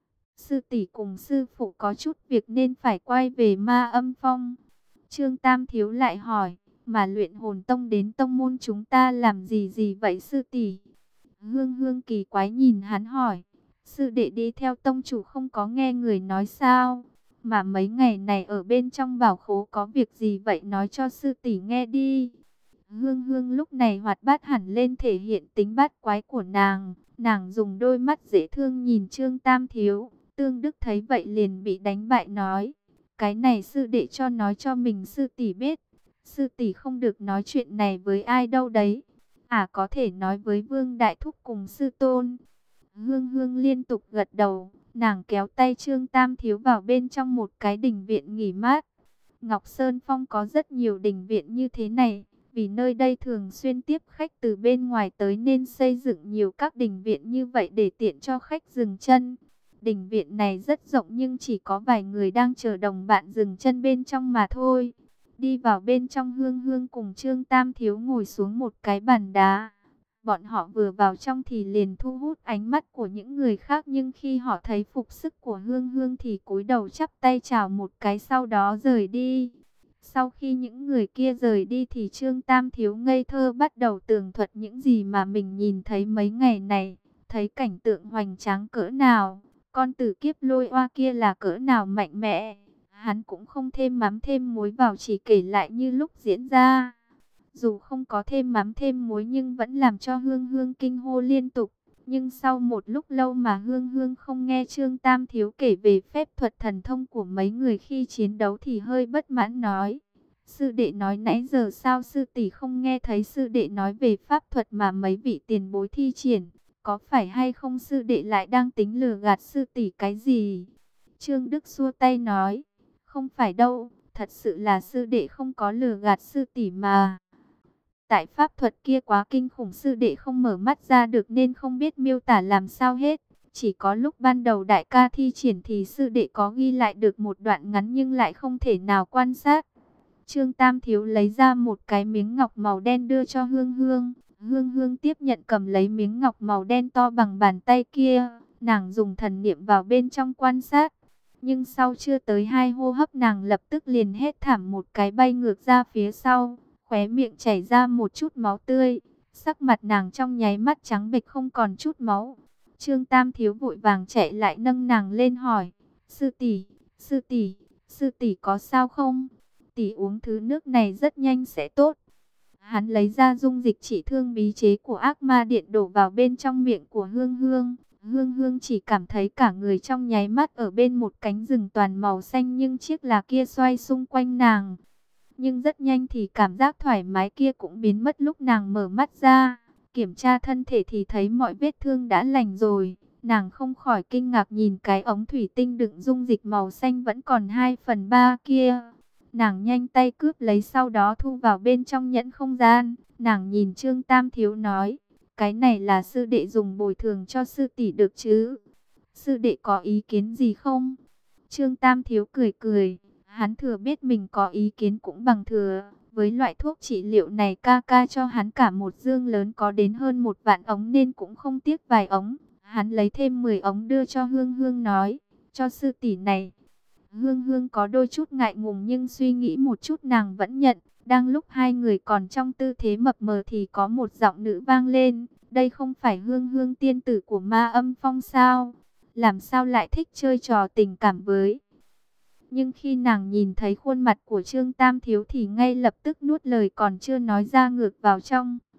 Sư tỷ cùng sư phụ có chút việc nên phải quay về Ma Âm Phong. Trương Tam Thiếu lại hỏi: mà luyện hồn tông đến tông môn chúng ta làm gì gì vậy sư tỷ? Hương Hương kỳ quái nhìn hắn hỏi: sư đệ đi theo tông chủ không có nghe người nói sao? Mà mấy ngày này ở bên trong bảo khố có việc gì vậy, nói cho sư tỷ nghe đi. Hương Hương lúc này hoạt bát hẳn lên, thể hiện tính bát quái của nàng. Nàng dùng đôi mắt dễ thương nhìn Trương Tam Thiếu. Tương Đức thấy vậy liền bị đánh bại, nói: cái này sư đệ cho nói cho mình sư tỷ biết. Sư tỷ không được nói chuyện này với ai đâu đấy. À, có thể nói với Vương Đại Thúc cùng sư tôn. Hương Hương liên tục gật đầu. Nàng kéo tay Trương Tam Thiếu vào bên trong một cái đình viện nghỉ mát. Ngọc Sơn Phong có rất nhiều đình viện như thế này. Vì nơi đây thường xuyên tiếp khách từ bên ngoài tới nên xây dựng nhiều các đình viện như vậy để tiện cho khách dừng chân. Đình viện này rất rộng nhưng chỉ có vài người đang chờ đồng bạn dừng chân bên trong mà thôi. Đi vào bên trong, Hương Hương cùng Trương Tam Thiếu ngồi xuống một cái bàn đá. Bọn họ vừa vào trong thì liền thu hút ánh mắt của những người khác, nhưng khi họ thấy phục sức của Hương Hương thì cúi đầu chắp tay chào một cái, sau đó rời đi. Sau khi những người kia rời đi thì Trương Tam Thiếu ngây thơ bắt đầu tường thuật những gì mà mình nhìn thấy mấy ngày này. Thấy cảnh tượng hoành tráng cỡ nào, con tử kiếp lôi oa kia là cỡ nào mạnh mẽ. Hắn cũng không thêm mắm thêm muối vào, chỉ kể lại như lúc diễn ra. Dù không có thêm mắm thêm muối nhưng vẫn làm cho Hương Hương kinh hô liên tục. Nhưng sau một lúc lâu mà Hương Hương không nghe Trương Tam Thiếu kể về phép thuật thần thông của mấy người khi chiến đấu thì hơi bất mãn, nói: sư đệ nói nãy giờ sao sư tỷ không nghe thấy sư đệ nói về pháp thuật mà mấy vị tiền bối thi triển? Có phải hay không sư đệ lại đang tính lừa gạt sư tỷ cái gì? Trương Đức xua tay nói: không phải đâu, thật sự là sư đệ không có lừa gạt sư tỷ mà. Tại pháp thuật kia quá kinh khủng, sư đệ không mở mắt ra được nên không biết miêu tả làm sao hết. Chỉ có lúc ban đầu đại ca thi triển thì sư đệ có ghi lại được một đoạn ngắn nhưng lại không thể nào quan sát. Trương Tam Thiếu lấy ra một cái miếng ngọc màu đen đưa cho Hương Hương. Hương Hương tiếp nhận cầm lấy miếng ngọc màu đen to bằng bàn tay kia. Nàng dùng thần niệm vào bên trong quan sát. Nhưng sau chưa tới hai hô hấp nàng lập tức liền hét thảm một cái, bay ngược ra phía sau. Khóe miệng chảy ra một chút máu tươi. Sắc mặt nàng trong nháy mắt trắng bệch không còn chút máu. Trương Tam Thiếu vội vàng chạy lại nâng nàng lên hỏi: sư tỷ, sư tỷ, sư tỷ có sao không? Tỷ uống thứ nước này rất nhanh sẽ tốt. Hắn lấy ra dung dịch trị thương bí chế của ác ma điện đổ vào bên trong miệng của Hương Hương. Hương Hương chỉ cảm thấy cả người trong nháy mắt ở bên một cánh rừng toàn màu xanh, nhưng chiếc lá kia xoay xung quanh nàng. Nhưng rất nhanh thì cảm giác thoải mái kia cũng biến mất lúc nàng mở mắt ra. Kiểm tra thân thể thì thấy mọi vết thương đã lành rồi. Nàng không khỏi kinh ngạc nhìn cái ống thủy tinh đựng dung dịch màu xanh vẫn còn hai phần ba kia. Nàng nhanh tay cướp lấy, sau đó thu vào bên trong nhẫn không gian. Nàng nhìn Trương Tam Thiếu nói: cái này là sư đệ dùng bồi thường cho sư tỷ được chứ? Sư đệ có ý kiến gì không? Trương Tam Thiếu cười cười. Hắn thừa biết mình có ý kiến cũng bằng thừa. Với loại thuốc trị liệu này ca ca cho hắn cả một dương lớn có đến hơn một vạn ống nên cũng không tiếc vài ống. Hắn lấy thêm mười ống đưa cho Hương Hương, nói: cho sư tỷ này. Hương Hương có đôi chút ngại ngùng nhưng suy nghĩ một chút nàng vẫn nhận. Đang lúc hai người còn trong tư thế mập mờ thì có một giọng nữ vang lên: đây không phải Hương Hương tiên tử của Ma Âm Phong sao? Làm sao lại thích chơi trò tình cảm với... Nhưng khi nàng nhìn thấy khuôn mặt của Trương Tam Thiếu thì ngay lập tức nuốt lời còn chưa nói ra ngược vào trong.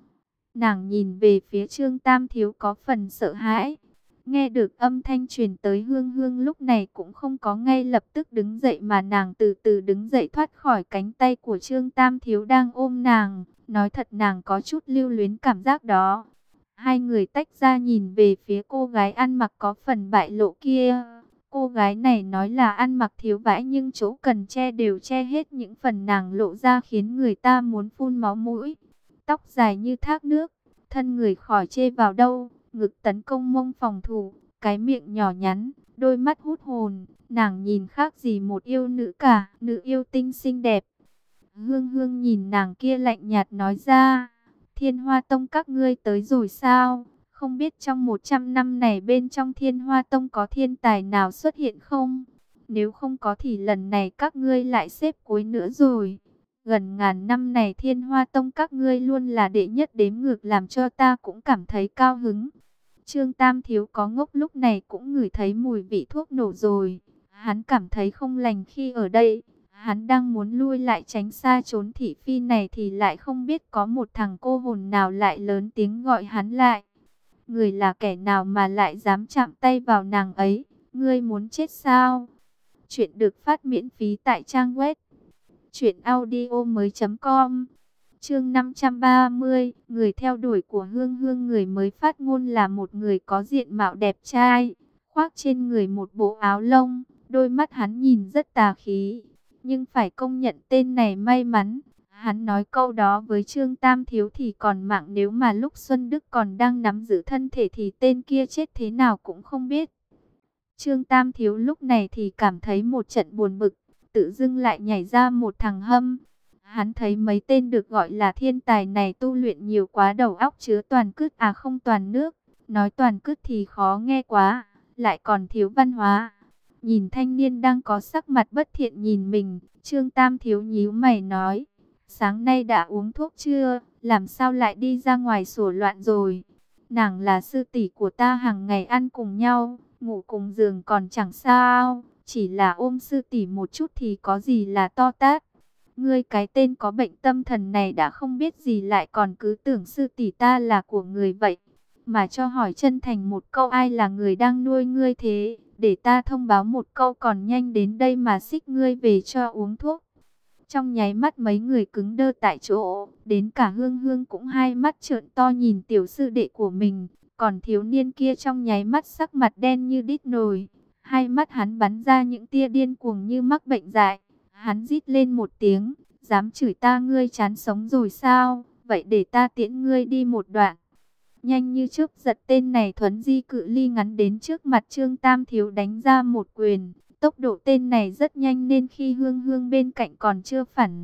Nàng nhìn về phía Trương Tam Thiếu có phần sợ hãi. Nghe được âm thanh truyền tới, Hương Hương lúc này cũng không có ngay lập tức đứng dậy, mà nàng từ từ đứng dậy thoát khỏi cánh tay của Trương Tam Thiếu đang ôm nàng. Nói thật nàng có chút lưu luyến cảm giác đó. Hai người tách ra nhìn về phía cô gái ăn mặc có phần bại lộ kia. Cô gái này nói là ăn mặc thiếu vải, nhưng chỗ cần che đều che hết những phần nàng lộ ra, khiến người ta muốn phun máu mũi. Tóc dài như thác nước, thân người khỏi chê vào đâu, ngực tấn công mông phòng thủ, cái miệng nhỏ nhắn, đôi mắt hút hồn, nàng nhìn khác gì một yêu nữ cả, nữ yêu tinh xinh đẹp. Hương Hương nhìn nàng kia lạnh nhạt nói ra, Thiên Hoa Tông các ngươi tới rồi sao? Không biết trong một trăm năm này bên trong Thiên Hoa Tông có thiên tài nào xuất hiện không? Nếu không có thì lần này các ngươi lại xếp cuối nữa rồi. Gần ngàn năm này Thiên Hoa Tông các ngươi luôn là đệ nhất đếm ngược, làm cho ta cũng cảm thấy cao hứng. Trương Tam Thiếu có ngốc lúc này cũng ngửi thấy mùi vị thuốc nổ rồi. Hắn cảm thấy không lành khi ở đây. Hắn đang muốn lui lại tránh xa trốn thị phi này thì lại không biết có một thằng cô hồn nào lại lớn tiếng gọi hắn lại. Người là kẻ nào mà lại dám chạm tay vào nàng ấy? Ngươi muốn chết sao? Chuyện được phát miễn phí tại trang web truyện audio mới chấm com. Chương năm trăm ba mươi, người theo đuổi của Hương Hương. Người mới phát ngôn là một người có diện mạo đẹp trai, khoác trên người một bộ áo lông, đôi mắt hắn nhìn rất tà khí. Nhưng phải công nhận tên này may mắn, hắn nói câu đó với Trương Tam Thiếu thì còn mạng, nếu mà lúc Xuân Đức còn đang nắm giữ thân thể thì tên kia chết thế nào cũng không biết. Trương Tam Thiếu lúc này thì cảm thấy một trận buồn bực, tự dưng lại nhảy ra một thằng hâm. Hắn thấy mấy tên được gọi là thiên tài này tu luyện nhiều quá, đầu óc chứa toàn cứt à không toàn nước. Nói toàn cứt thì khó nghe quá, lại còn thiếu văn hóa. Nhìn thanh niên đang có sắc mặt bất thiện nhìn mình, Trương Tam Thiếu nhíu mày nói, sáng nay đã uống thuốc chưa, làm sao lại đi ra ngoài sủa loạn rồi? Nàng là sư tỷ của ta, hàng ngày ăn cùng nhau, ngủ cùng giường còn chẳng sao, chỉ là ôm sư tỷ một chút thì có gì là to tát. Ngươi cái tên có bệnh tâm thần này đã không biết gì lại còn cứ tưởng sư tỷ ta là của người vậy. Mà cho hỏi chân thành một câu, ai là người đang nuôi ngươi thế? Để ta thông báo một câu còn nhanh đến đây mà xích ngươi về cho uống thuốc. Trong nháy mắt mấy người cứng đơ tại chỗ, đến cả Hương Hương cũng hai mắt trợn to nhìn tiểu sư đệ của mình. Còn thiếu niên kia trong nháy mắt sắc mặt đen như đít nồi, hai mắt hắn bắn ra những tia điên cuồng như mắc bệnh dại. Hắn rít lên một tiếng, dám chửi ta, ngươi chán sống rồi sao? Vậy để ta tiễn ngươi đi một đoạn. Nhanh như chớp giật, tên này thuấn di cự ly ngắn đến trước mặt Trương Tam Thiếu đánh ra một quyền. Tốc độ tên này rất nhanh nên khi Hương Hương bên cạnh còn chưa phản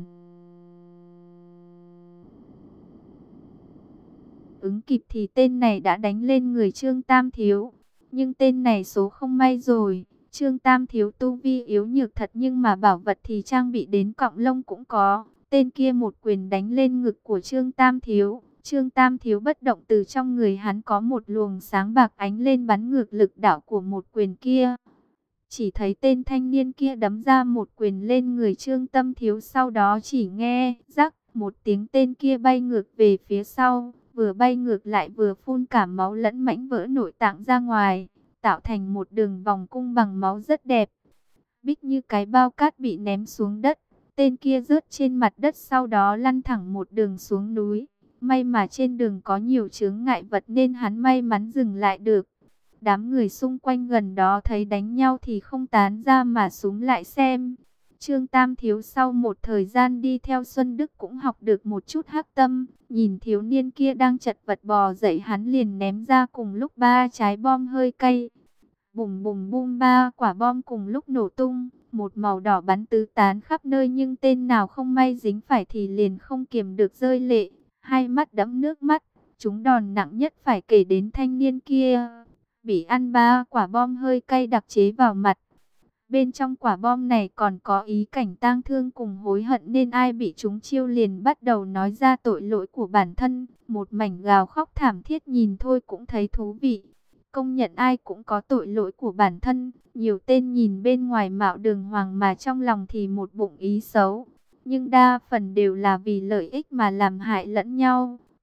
ứng kịp thì tên này đã đánh lên người Trương Tam Thiếu. Nhưng tên này số không may rồi. Trương Tam Thiếu tu vi yếu nhược thật, nhưng mà bảo vật thì trang bị đến cọng lông cũng có. Tên kia một quyền đánh lên ngực của Trương Tam Thiếu. Trương Tam Thiếu bất động, từ trong người hắn có một luồng sáng bạc ánh lên bắn ngược lực đạo của một quyền kia. Chỉ thấy tên thanh niên kia đấm ra một quyền lên người Trương Tam Thiếu, sau đó chỉ nghe rắc một tiếng, tên kia bay ngược về phía sau, vừa bay ngược lại vừa phun cả máu lẫn mảnh vỡ nội tạng ra ngoài, tạo thành một đường vòng cung bằng máu rất đẹp. Bích như cái bao cát bị ném xuống đất, tên kia rớt trên mặt đất sau đó lăn thẳng một đường xuống núi. May mà trên đường có nhiều chướng ngại vật nên hắn may mắn dừng lại được. Đám người xung quanh gần đó thấy đánh nhau thì không tán ra mà xúm lại xem. Trương Tam Thiếu sau một thời gian đi theo Xuân Đức cũng học được một chút hắc tâm. Nhìn thiếu niên kia đang chật vật bò dậy, hắn liền ném ra cùng lúc ba trái bom hơi cay. Bùm bùm bum, ba quả bom cùng lúc nổ tung, một màu đỏ bắn tứ tán khắp nơi, nhưng tên nào không may dính phải thì liền không kiềm được rơi lệ, hai mắt đẫm nước mắt. Chúng đòn nặng nhất phải kể đến thanh niên kia, bị ăn ba quả bom hơi cay đặc chế vào mặt. Bên trong quả bom này còn có ý cảnh tang thương cùng hối hận, nên ai bị trúng chiêu liền bắt đầu nói ra tội lỗi của bản thân. Một mảnh gào khóc thảm thiết nhìn thôi cũng thấy thú vị. Công nhận ai cũng có tội lỗi của bản thân. Nhiều tên nhìn bên ngoài mạo đường hoàng mà trong lòng thì một bụng ý xấu. Nhưng đa phần đều là vì lợi ích mà làm hại lẫn nhau.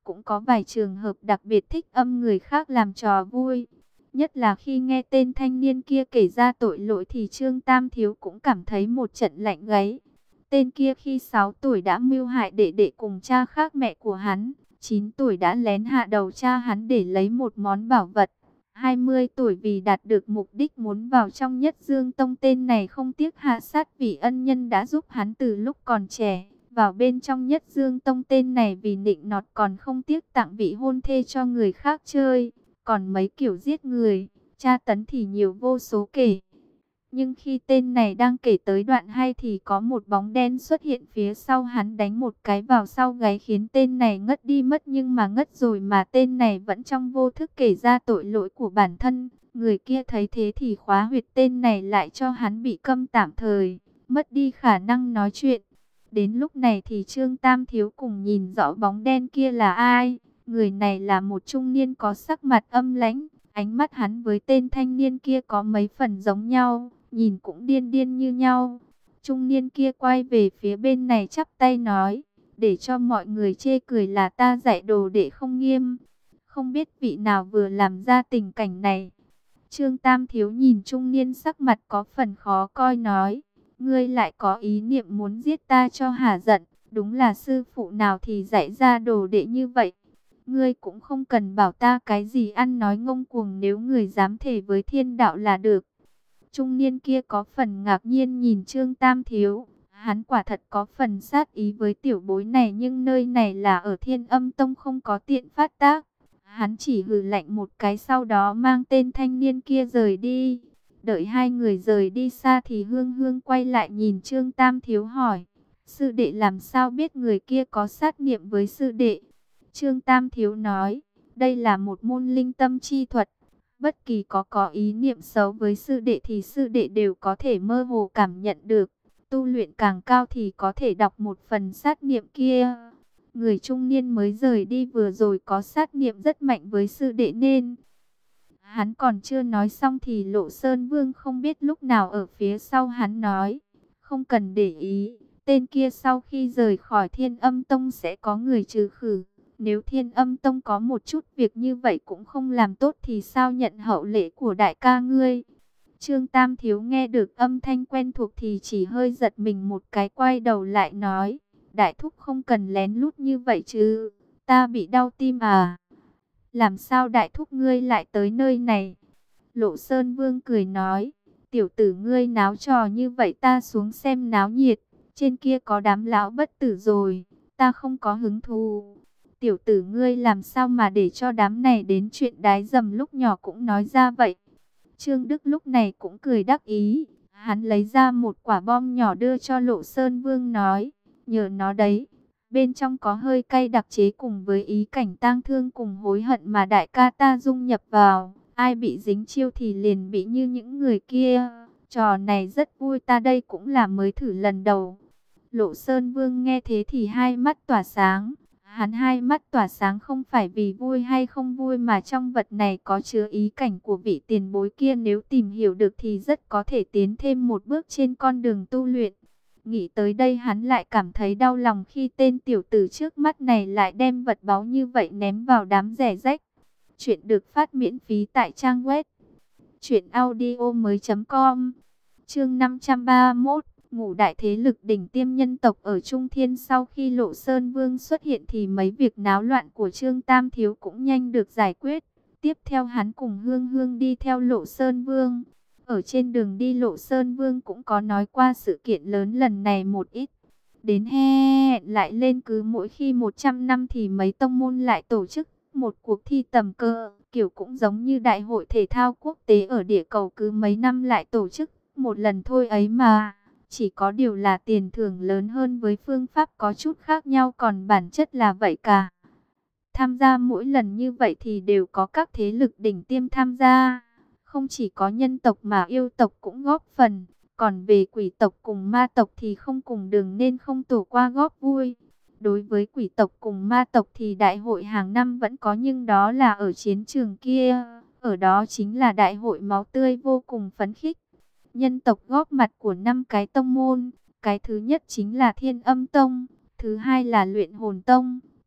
Cũng có vài trường hợp đặc biệt thích âm người khác làm trò vui. Nhất là khi nghe tên thanh niên kia kể ra tội lỗi thì Trương Tam Thiếu cũng cảm thấy một trận lạnh gáy. Tên kia khi sáu tuổi đã mưu hại đệ đệ cùng cha khác mẹ của hắn. chín tuổi đã lén hạ đầu cha hắn để lấy một món bảo vật. hai mươi tuổi vì đạt được mục đích muốn vào trong Nhất Dương Tông, tên này không tiếc hạ sát vị ân nhân đã giúp hắn từ lúc còn trẻ. Vào bên trong Nhất Dương Tông, tên này vì nịnh nọt còn không tiếc tặng vị hôn thê cho người khác chơi. Còn mấy kiểu giết người, tra tấn thì nhiều vô số kể. Nhưng khi tên này đang kể tới đoạn hay thì có một bóng đen xuất hiện phía sau hắn, đánh một cái vào sau gáy khiến tên này ngất đi mất. Nhưng mà ngất rồi mà tên này vẫn trong vô thức kể ra tội lỗi của bản thân. Người kia thấy thế thì khóa huyệt tên này lại cho hắn bị câm tạm thời, mất đi khả năng nói chuyện. Đến lúc này thì Trương Tam Thiếu cùng nhìn rõ bóng đen kia là ai. Người này là một trung niên có sắc mặt âm lãnh, ánh mắt hắn với tên thanh niên kia có mấy phần giống nhau, nhìn cũng điên điên như nhau. Trung niên kia quay về phía bên này chắp tay nói, để cho mọi người chê cười là ta dạy đồ đệ không nghiêm. Không biết vị nào vừa làm ra tình cảnh này. Trương Tam Thiếu nhìn trung niên sắc mặt có phần khó coi nói, ngươi lại có ý niệm muốn giết ta cho hả giận, đúng là sư phụ nào thì dạy ra đồ đệ như vậy. Ngươi cũng không cần bảo ta cái gì ăn nói ngông cuồng, nếu người dám thề với thiên đạo là được. Trung niên kia có phần ngạc nhiên nhìn Trương Tam Thiếu. Hắn quả thật có phần sát ý với tiểu bối này, nhưng nơi này là ở Thiên Âm Tông không có tiện phát tác. Hắn chỉ hừ lạnh một cái, sau đó mang tên thanh niên kia rời đi. Đợi hai người rời đi xa thì Hương Hương quay lại nhìn Trương Tam Thiếu hỏi, sư đệ làm sao biết người kia có sát niệm với sư đệ? Trương Tam Thiếu nói, đây là một môn linh tâm chi thuật. Bất kỳ có có ý niệm xấu với sư đệ thì sư đệ đều có thể mơ hồ cảm nhận được. Tu luyện càng cao thì có thể đọc một phần sát niệm kia. Người trung niên mới rời đi vừa rồi có sát niệm rất mạnh với sư đệ nên... Hắn còn chưa nói xong thì Lộ Sơn Vương không biết lúc nào ở phía sau hắn nói, không cần để ý, tên kia sau khi rời khỏi Thiên Âm Tông sẽ có người trừ khử. Nếu Thiên Âm Tông có một chút việc như vậy cũng không làm tốt thì sao nhận hậu lễ của đại ca ngươi? Trương Tam Thiếu nghe được âm thanh quen thuộc thì chỉ hơi giật mình một cái, quay đầu lại nói, đại thúc không cần lén lút như vậy chứ, ta bị đau tim à? Làm sao đại thúc ngươi lại tới nơi này? Lộ Sơn Vương cười nói, tiểu tử ngươi náo trò như vậy ta xuống xem náo nhiệt, trên kia có đám lão bất tử rồi, ta không có hứng thú. Tiểu tử ngươi làm sao mà để cho đám này đến chuyện đái dầm lúc nhỏ cũng nói ra vậy? Trương Đức lúc này cũng cười đắc ý, hắn lấy ra một quả bom nhỏ đưa cho Lộ Sơn Vương nói, nhờ nó đấy. Bên trong có hơi cay đặc chế cùng với ý cảnh tang thương cùng hối hận mà đại ca ta dung nhập vào. Ai bị dính chiêu thì liền bị như những người kia. Trò này rất vui, ta đây cũng là mới thử lần đầu. Lộ Sơn Vương nghe thế thì hai mắt tỏa sáng. Hắn hai mắt tỏa sáng không phải vì vui hay không vui mà trong vật này có chứa ý cảnh của vị tiền bối kia. Nếu tìm hiểu được thì rất có thể tiến thêm một bước trên con đường tu luyện. Nghĩ tới đây hắn lại cảm thấy đau lòng khi tên tiểu tử trước mắt này lại đem vật báu như vậy ném vào đám rẻ rách. Chuyện được phát miễn phí tại trang web truyện audio mới chấm com. Chương năm trăm ba mươi mốt, ngũ đại thế lực đỉnh tiêm nhân tộc ở Trung Thiên. Sau khi Lộ Sơn Vương xuất hiện thì mấy việc náo loạn của Trương Tam Thiếu cũng nhanh được giải quyết. Tiếp theo hắn cùng Hương Hương đi theo Lộ Sơn Vương. Ở trên đường đi Lộ Sơn Vương cũng có nói qua sự kiện lớn lần này một ít. Đến hẹn lại lên cứ mỗi khi một trăm năm thì mấy tông môn lại tổ chức một cuộc thi tầm cỡ. Kiểu cũng giống như đại hội thể thao quốc tế ở địa cầu, cứ mấy năm lại tổ chức một lần thôi ấy mà. Chỉ có điều là tiền thưởng lớn hơn với phương pháp có chút khác nhau, còn bản chất là vậy cả. Tham gia mỗi lần như vậy thì đều có các thế lực đỉnh tiêm tham gia. Không chỉ có nhân tộc mà yêu tộc cũng góp phần. Còn về quỷ tộc cùng ma tộc thì không cùng đường nên không tổ qua góp vui. Đối với quỷ tộc cùng ma tộc thì đại hội hàng năm vẫn có, nhưng đó là ở chiến trường kia. Ở đó chính là đại hội máu tươi vô cùng phấn khích. Nhân tộc góp mặt của năm cái tông môn. Cái thứ nhất chính là Thiên Âm Tông. Thứ hai là Luyện Hồn Tông. Tiếp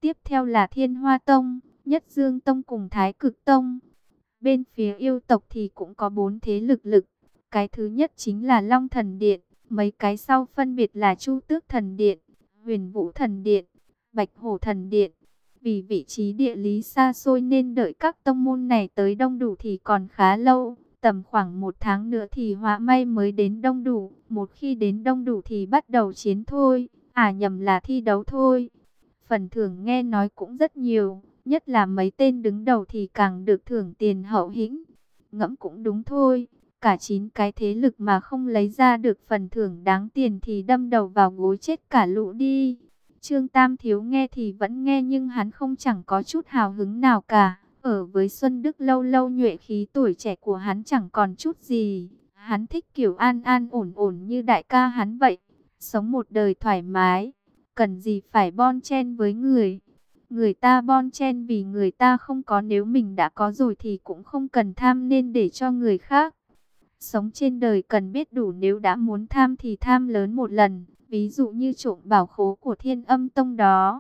tiếp theo là Thiên Hoa Tông, Nhất Dương Tông cùng Thái Cực Tông. Bên phía yêu tộc thì cũng có bốn thế lực lực. Cái thứ nhất chính là Long Thần Điện, mấy cái sau phân biệt là Chu Tước Thần Điện, Huyền Vũ Thần Điện, Bạch Hổ Thần Điện. Vì vị trí địa lý xa xôi nên đợi các tông môn này tới đông đủ thì còn khá lâu. Tầm khoảng một tháng nữa thì Họa May mới đến đông đủ. Một khi đến đông đủ thì bắt đầu chiến thôi. À nhầm, là thi đấu thôi. Phần thưởng nghe nói cũng rất nhiều. Nhất là mấy tên đứng đầu thì càng được thưởng tiền hậu hĩnh. Ngẫm cũng đúng thôi. Cả chín cái thế lực mà không lấy ra được phần thưởng đáng tiền thì đâm đầu vào gối chết cả lũ đi. Trương Tam Thiếu nghe thì vẫn nghe nhưng hắn không chẳng có chút hào hứng nào cả. Ở với Xuân Đức lâu lâu nhuệ khí tuổi trẻ của hắn chẳng còn chút gì. Hắn thích kiểu an an ổn ổn như đại ca hắn vậy. Sống một đời thoải mái. Cần gì phải bon chen với người. Người ta bon chen vì người ta không có, nếu mình đã có rồi thì cũng không cần tham nên để cho người khác. Sống trên đời cần biết đủ, nếu đã muốn tham thì tham lớn một lần. Ví dụ như trộm bảo khố của Thiên Âm Tông đó.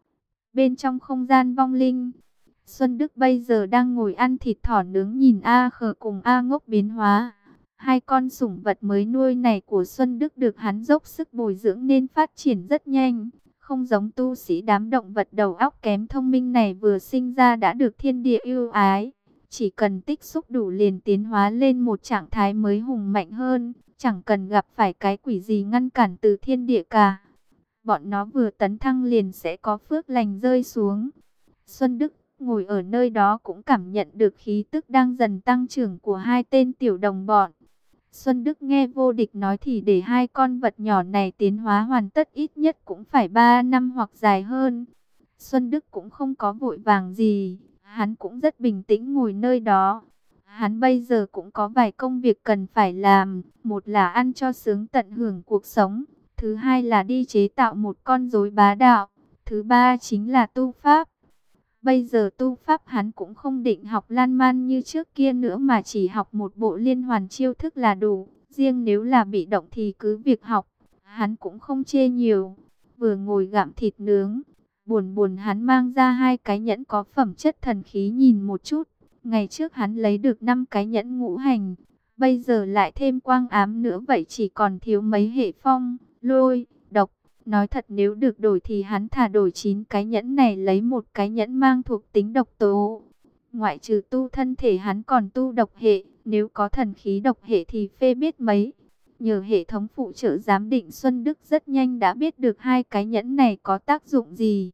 Bên trong không gian vong linh, Xuân Đức bây giờ đang ngồi ăn thịt thỏ nướng nhìn A Khờ cùng A Ngốc biến hóa. Hai con sủng vật mới nuôi này của Xuân Đức được hắn dốc sức bồi dưỡng nên phát triển rất nhanh. Không giống tu sĩ đám động vật đầu óc kém thông minh này vừa sinh ra đã được thiên địa ưu ái. Chỉ cần tích xúc đủ liền tiến hóa lên một trạng thái mới hùng mạnh hơn. Chẳng cần gặp phải cái quỷ gì ngăn cản từ thiên địa cả. Bọn nó vừa tấn thăng liền sẽ có phước lành rơi xuống. Xuân Đức ngồi ở nơi đó cũng cảm nhận được khí tức đang dần tăng trưởng của hai tên tiểu đồng bọn. Xuân Đức nghe vô địch nói thì để hai con vật nhỏ này tiến hóa hoàn tất ít nhất cũng phải ba năm hoặc dài hơn. Xuân Đức cũng không có vội vàng gì, hắn cũng rất bình tĩnh ngồi nơi đó. Hắn bây giờ cũng có vài công việc cần phải làm, một là ăn cho sướng tận hưởng cuộc sống, thứ hai là đi chế tạo một con rối bá đạo, thứ ba chính là tu pháp. Bây giờ tu pháp hắn cũng không định học lan man như trước kia nữa mà chỉ học một bộ liên hoàn chiêu thức là đủ. Riêng nếu là bị động thì cứ việc học, hắn cũng không chê nhiều. Vừa ngồi gặm thịt nướng, buồn buồn hắn mang ra hai cái nhẫn có phẩm chất thần khí nhìn một chút. Ngày trước hắn lấy được năm cái nhẫn ngũ hành, bây giờ lại thêm quang ám nữa, vậy chỉ còn thiếu mấy hệ phong, lôi, độc. Nói thật nếu được đổi thì hắn thà đổi chín cái nhẫn này lấy một cái nhẫn mang thuộc tính độc tố. Ngoại trừ tu thân thể hắn còn tu độc hệ, nếu có thần khí độc hệ thì phê biết mấy. Nhờ hệ thống phụ trợ giám định, Xuân Đức rất nhanh đã biết được hai cái nhẫn này có tác dụng gì.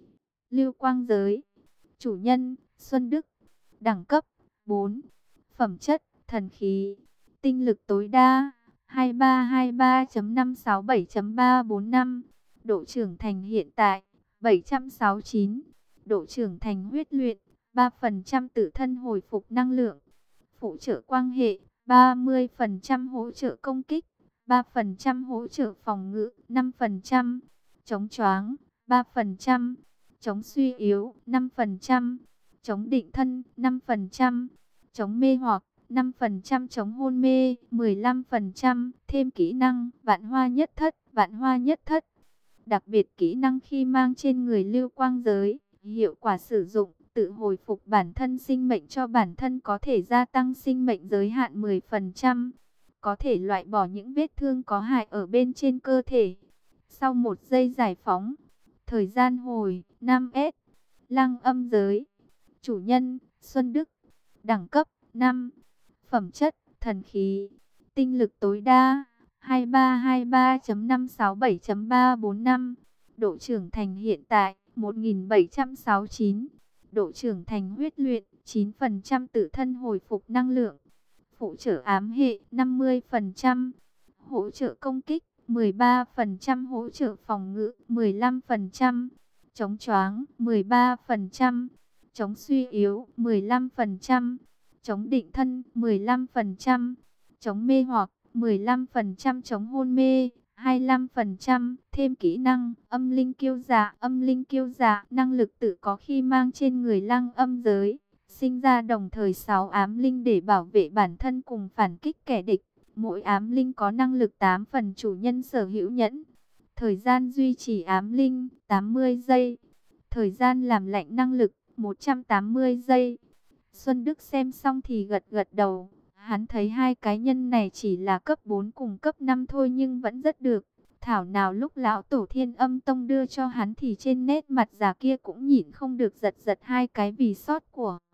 Lưu quang giới, chủ nhân, Xuân Đức, đẳng cấp bốn, phẩm chất, thần khí, tinh lực tối đa hai ba hai ba chấm năm sáu bảy chấm ba bốn năm. Độ trưởng thành hiện tại bảy trăm sáu mươi chín. Độ trưởng thành huyết luyện ba phần trăm tự thân hồi phục năng lượng. Phụ trợ quang hệ ba mươi phần trăm hỗ trợ công kích, ba phần trăm hỗ trợ phòng ngự, năm phần trăm chống choáng, ba phần trăm chống suy yếu, năm phần trăm chống định thân, năm phần trăm chống mê hoặc, năm phần trăm chống hôn mê, mười lăm phần trăm thêm kỹ năng vạn hoa nhất thất, vạn hoa nhất thất. Đặc biệt kỹ năng khi mang trên người lưu quang giới, hiệu quả sử dụng, tự hồi phục bản thân sinh mệnh cho bản thân, có thể gia tăng sinh mệnh giới hạn mười phần trăm. Có thể loại bỏ những vết thương có hại ở bên trên cơ thể. Sau một giây giải phóng, thời gian hồi năm S. Lăng âm giới, chủ nhân Xuân Đức, đẳng cấp năm, phẩm chất thần khí, tinh lực tối đa hai ba hai ba chấm năm sáu bảy chấm ba bốn năm. Độ trưởng thành hiện tại một nghìn bảy trăm sáu mươi chín. Độ trưởng thành huyết luyện chín phần trăm tự thân hồi phục năng lượng. Phụ trợ ám hệ năm mươi phần trăm. Hỗ trợ công kích mười ba phần trăm, hỗ trợ phòng ngự mười lăm phần trăm. Chống choáng mười ba phần trăm. Chống suy yếu mười lăm phần trăm. Chống định thân mười lăm phần trăm. Chống mê hoặc mười lăm phần trăm, chống hôn mê hai mươi lăm phần trăm, thêm kỹ năng âm linh kiêu dạ, âm linh kiêu dạ, năng lực tự có khi mang trên người lăng âm giới, sinh ra đồng thời sáu ám linh để bảo vệ bản thân cùng phản kích kẻ địch. Mỗi ám linh có năng lực tám phần, chủ nhân sở hữu nhẫn. Thời gian duy trì ám linh tám mươi giây. Thời gian làm lạnh năng lực một trăm tám mươi giây. Xuân Đức xem xong thì gật gật đầu. Hắn thấy hai cái nhân này chỉ là cấp bốn cùng cấp năm thôi nhưng vẫn rất được. Thảo nào lúc lão tổ Thiên Âm Tông đưa cho hắn thì trên nét mặt già kia cũng nhịn không được giật giật hai cái vì sót của.